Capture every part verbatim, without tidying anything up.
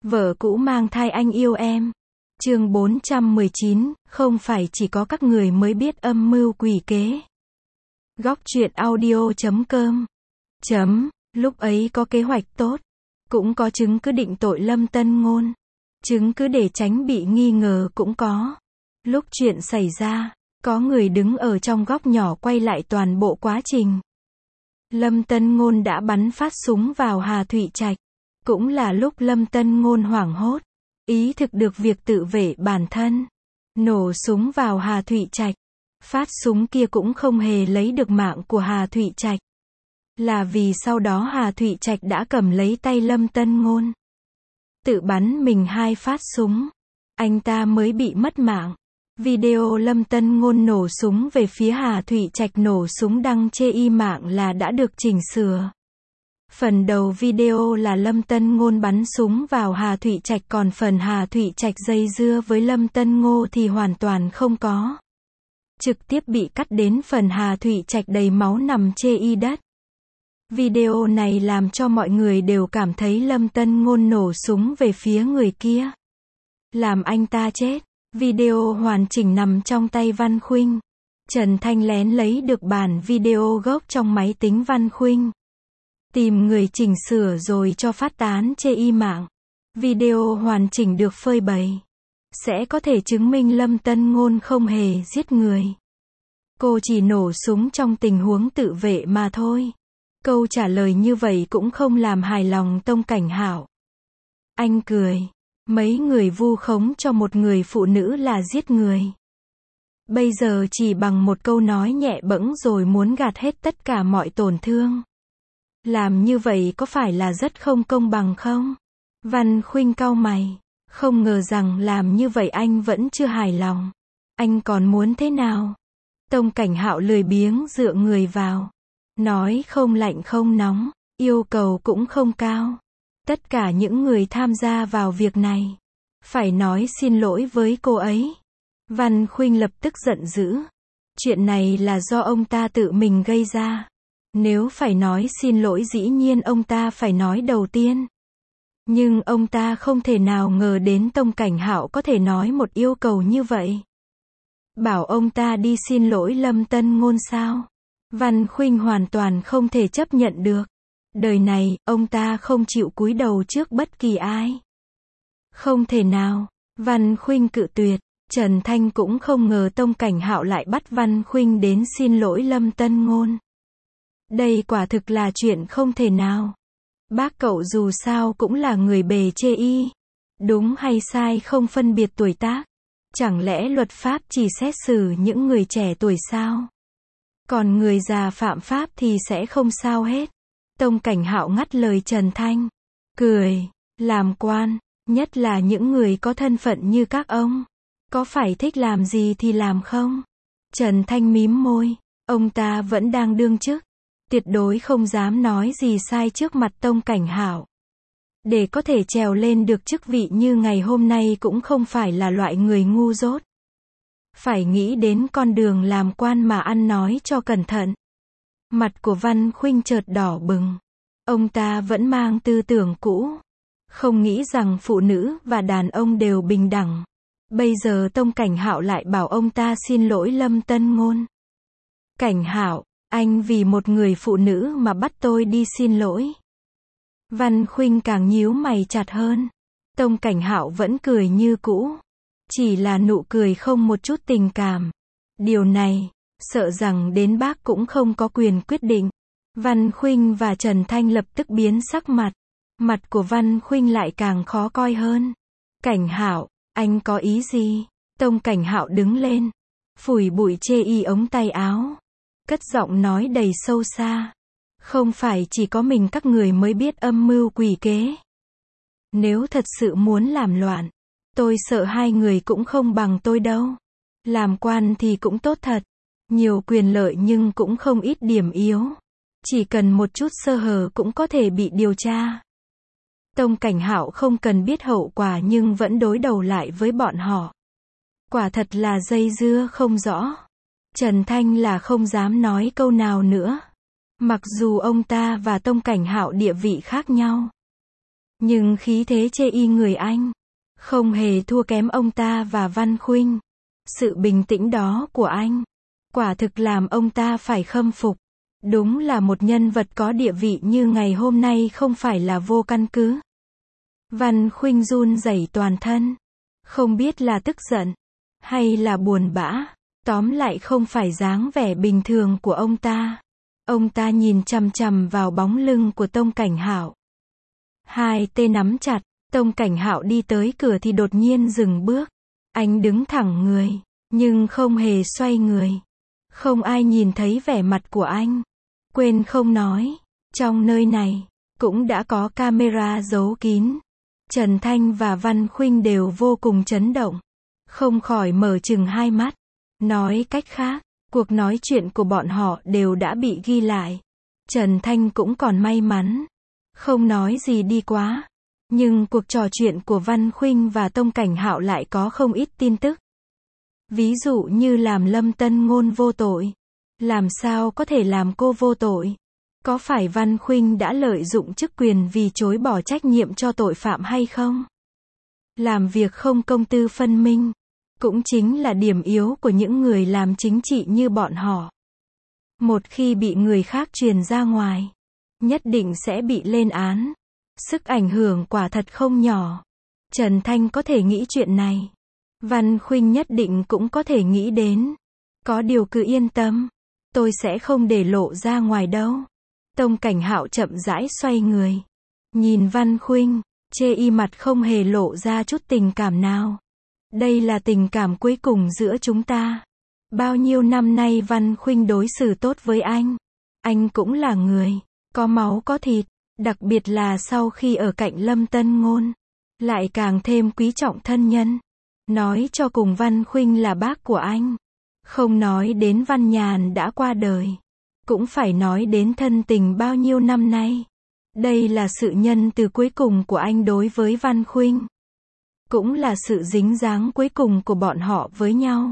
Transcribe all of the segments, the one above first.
Vợ cũ mang thai anh yêu em. Chương bốn trăm mười chín, không phải chỉ có các người mới biết âm mưu quỷ kế. Góc truyện audio chấm com. Chấm, lúc ấy có kế hoạch tốt. Cũng có chứng cứ định tội Lâm Tân Ngôn. Chứng cứ để tránh bị nghi ngờ cũng có. Lúc chuyện xảy ra, có người đứng ở trong góc nhỏ quay lại toàn bộ quá trình. Lâm Tân Ngôn đã bắn phát súng vào Hà Thụy Trạch. Cũng là lúc Lâm Tân Ngôn hoảng hốt, ý thực được việc tự vệ bản thân. Nổ súng vào Hà Thụy Trạch. Phát súng kia cũng không hề lấy được mạng của Hà Thụy Trạch. Là vì sau đó Hà Thụy Trạch đã cầm lấy tay Lâm Tân Ngôn. Tự bắn mình hai phát súng. Anh ta mới bị mất mạng. Video Lâm Tân Ngôn nổ súng về phía Hà Thụy Trạch nổ súng đăng trên y mạng là đã được chỉnh sửa. Phần đầu video là Lâm Tân Ngôn bắn súng vào Hà Thụy Trạch, còn phần Hà Thụy Trạch dây dưa với Lâm Tân Ngôn thì hoàn toàn không có. Trực tiếp bị cắt đến phần Hà Thụy Trạch đầy máu nằm chê y đất. Video này làm cho mọi người đều cảm thấy Lâm Tân Ngôn nổ súng về phía người kia, làm anh ta chết. Video hoàn chỉnh nằm trong tay Văn Khuynh. Trần Thanh lén lấy được bản video gốc trong máy tính Văn Khuynh. Tìm người chỉnh sửa rồi cho phát tán trên y mạng. Video hoàn chỉnh được phơi bày. Sẽ có thể chứng minh Lâm Tân Ngôn không hề giết người. Cô chỉ nổ súng trong tình huống tự vệ mà thôi. Câu trả lời như vậy cũng không làm hài lòng Tông Cảnh Hạo. Anh cười. Mấy người vu khống cho một người phụ nữ là giết người. Bây giờ chỉ bằng một câu nói nhẹ bẫng rồi muốn gạt hết tất cả mọi tổn thương. Làm như vậy có phải là rất không công bằng không? Văn Khuynh cau mày. Không ngờ rằng làm như vậy anh vẫn chưa hài lòng. Anh còn muốn thế nào? Tông Cảnh Hạo lười biếng dựa người vào. Nói không lạnh không nóng. Yêu cầu cũng không cao. Tất cả những người tham gia vào việc này phải nói xin lỗi với cô ấy. Văn Khuynh lập tức giận dữ. Chuyện này là do ông ta tự mình gây ra. Nếu phải nói xin lỗi dĩ nhiên ông ta phải nói đầu tiên. Nhưng ông ta không thể nào ngờ đến Tông Cảnh Hạo có thể nói một yêu cầu như vậy. Bảo ông ta đi xin lỗi Lâm Tân Ngôn sao? Văn Khuynh hoàn toàn không thể chấp nhận được. Đời này, ông ta không chịu cúi đầu trước bất kỳ ai. Không thể nào. Văn Khuynh cự tuyệt. Trần Thanh cũng không ngờ Tông Cảnh Hạo lại bắt Văn Khuynh đến xin lỗi Lâm Tân Ngôn. Đây quả thực là chuyện không thể nào. Bác cậu dù sao cũng là người bề chê y. Đúng hay sai không phân biệt tuổi tác. Chẳng lẽ luật pháp chỉ xét xử những người trẻ tuổi sao? Còn người già phạm pháp thì sẽ không sao hết. Tông Cảnh Hạo ngắt lời Trần Thanh. Cười. Làm quan, nhất là những người có thân phận như các ông, có phải thích làm gì thì làm không? Trần Thanh mím môi. Ông ta vẫn đang đương chức. Tuyệt đối không dám nói gì sai trước mặt Tông Cảnh Hạo. Để có thể trèo lên được chức vị như ngày hôm nay cũng không phải là loại người ngu dốt. Phải nghĩ đến con đường làm quan mà ăn nói cho cẩn thận. Mặt của Văn Khuynh chợt đỏ bừng. Ông ta vẫn mang tư tưởng cũ. Không nghĩ rằng phụ nữ và đàn ông đều bình đẳng. Bây giờ Tông Cảnh Hạo lại bảo ông ta xin lỗi Lâm Tân Ngôn. Cảnh Hạo, anh vì một người phụ nữ mà bắt tôi đi xin lỗi. Văn Khuynh càng nhíu mày chặt hơn. Tông Cảnh Hạo vẫn cười như cũ. Chỉ là nụ cười không một chút tình cảm. Điều này, sợ rằng đến bác cũng không có quyền quyết định. Văn Khuynh và Trần Thanh lập tức biến sắc mặt. Mặt của Văn Khuynh lại càng khó coi hơn. Cảnh Hạo, anh có ý gì? Tông Cảnh Hạo đứng lên. Phủi bụi chê y ống tay áo. Cất giọng nói đầy sâu xa. Không phải chỉ có mình các người mới biết âm mưu quỷ kế. Nếu thật sự muốn làm loạn, tôi sợ hai người cũng không bằng tôi đâu. Làm quan thì cũng tốt thật. Nhiều quyền lợi nhưng cũng không ít điểm yếu. Chỉ cần một chút sơ hở cũng có thể bị điều tra. Tông Cảnh Hạo không cần biết hậu quả nhưng vẫn đối đầu lại với bọn họ. Quả thật là dây dưa không rõ. Trần Thanh là không dám nói câu nào nữa. Mặc dù ông ta và Tông Cảnh Hạo địa vị khác nhau. Nhưng khí thế chê y người anh không hề thua kém ông ta và Văn Khuynh. Sự bình tĩnh đó của anh quả thực làm ông ta phải khâm phục. Đúng là một nhân vật có địa vị như ngày hôm nay không phải là vô căn cứ. Văn Khuynh run rẩy toàn thân. Không biết là tức giận hay là buồn bã. Tóm lại không phải dáng vẻ bình thường của ông ta. Ông ta nhìn chằm chằm vào bóng lưng của Tông Cảnh Hạo. Hai tay nắm chặt. Tông Cảnh Hạo đi tới cửa thì đột nhiên dừng bước. Anh đứng thẳng người, nhưng không hề xoay người. Không ai nhìn thấy vẻ mặt của anh. Quên không nói, trong nơi này cũng đã có camera giấu kín. Trần Thanh và Văn Khuynh đều vô cùng chấn động, không khỏi mở trừng hai mắt. Nói cách khác, cuộc nói chuyện của bọn họ đều đã bị ghi lại. Trần Thanh cũng còn may mắn, không nói gì đi quá. Nhưng cuộc trò chuyện của Văn Khuynh và Tông Cảnh Hạo lại có không ít tin tức. Ví dụ như làm Lâm Tân Ngôn vô tội. Làm sao có thể làm cô vô tội? Có phải Văn Khuynh đã lợi dụng chức quyền vì chối bỏ trách nhiệm cho tội phạm hay không? Làm việc không công tư phân minh, cũng chính là điểm yếu của những người làm chính trị như bọn họ. Một khi bị người khác truyền ra ngoài, nhất định sẽ bị lên án. Sức ảnh hưởng quả thật không nhỏ. Trần Thanh có thể nghĩ chuyện này. Văn Khuynh nhất định cũng có thể nghĩ đến. Có điều cứ yên tâm. Tôi sẽ không để lộ ra ngoài đâu. Tông Cảnh Hạo chậm rãi xoay người. Nhìn Văn Khuynh, chê y mặt không hề lộ ra chút tình cảm nào. Đây là tình cảm cuối cùng giữa chúng ta. Bao nhiêu năm nay Văn Khuynh đối xử tốt với anh. Anh cũng là người có máu có thịt. Đặc biệt là sau khi ở cạnh Lâm Tân Ngôn, lại càng thêm quý trọng thân nhân. Nói cho cùng Văn Khuynh là bác của anh. Không nói đến Văn Nhàn đã qua đời, cũng phải nói đến thân tình bao nhiêu năm nay. Đây là sự nhân từ cuối cùng của anh đối với Văn Khuynh. Cũng là sự dính dáng cuối cùng của bọn họ với nhau.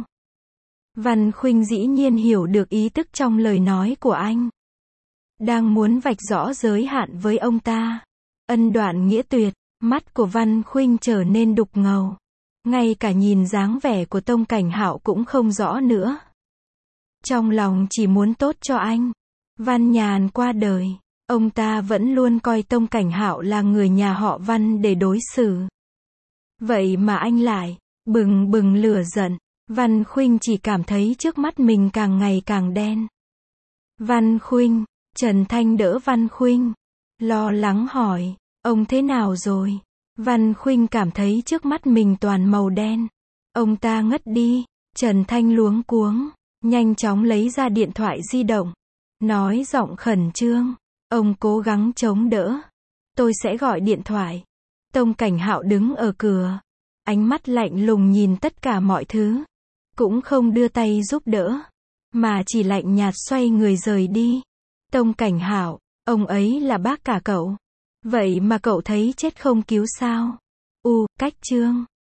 Văn Khuynh dĩ nhiên hiểu được ý tức trong lời nói của anh. Đang muốn vạch rõ giới hạn với ông ta. Ân đoạn nghĩa tuyệt, mắt của Văn Khuynh trở nên đục ngầu. Ngay cả nhìn dáng vẻ của Tông Cảnh Hạo cũng không rõ nữa. Trong lòng chỉ muốn tốt cho anh. Văn Nhàn qua đời, ông ta vẫn luôn coi Tông Cảnh Hạo là người nhà họ Văn để đối xử. Vậy mà anh lại bừng bừng lửa giận. Văn Khuynh chỉ cảm thấy trước mắt mình càng ngày càng đen. Văn Khuynh, Trần Thanh đỡ Văn Khuynh, lo lắng hỏi, ông thế nào rồi? Văn Khuynh cảm thấy trước mắt mình toàn màu đen. Ông ta ngất đi. Trần Thanh luống cuống, nhanh chóng lấy ra điện thoại di động, nói giọng khẩn trương, ông cố gắng chống đỡ. Tôi sẽ gọi điện thoại. Tông Cảnh Hạo đứng ở cửa, ánh mắt lạnh lùng nhìn tất cả mọi thứ, cũng không đưa tay giúp đỡ, mà chỉ lạnh nhạt xoay người rời đi. Tông Cảnh Hạo, ông ấy là bác cả cậu. Vậy mà cậu thấy chết không cứu sao? U, cách chương.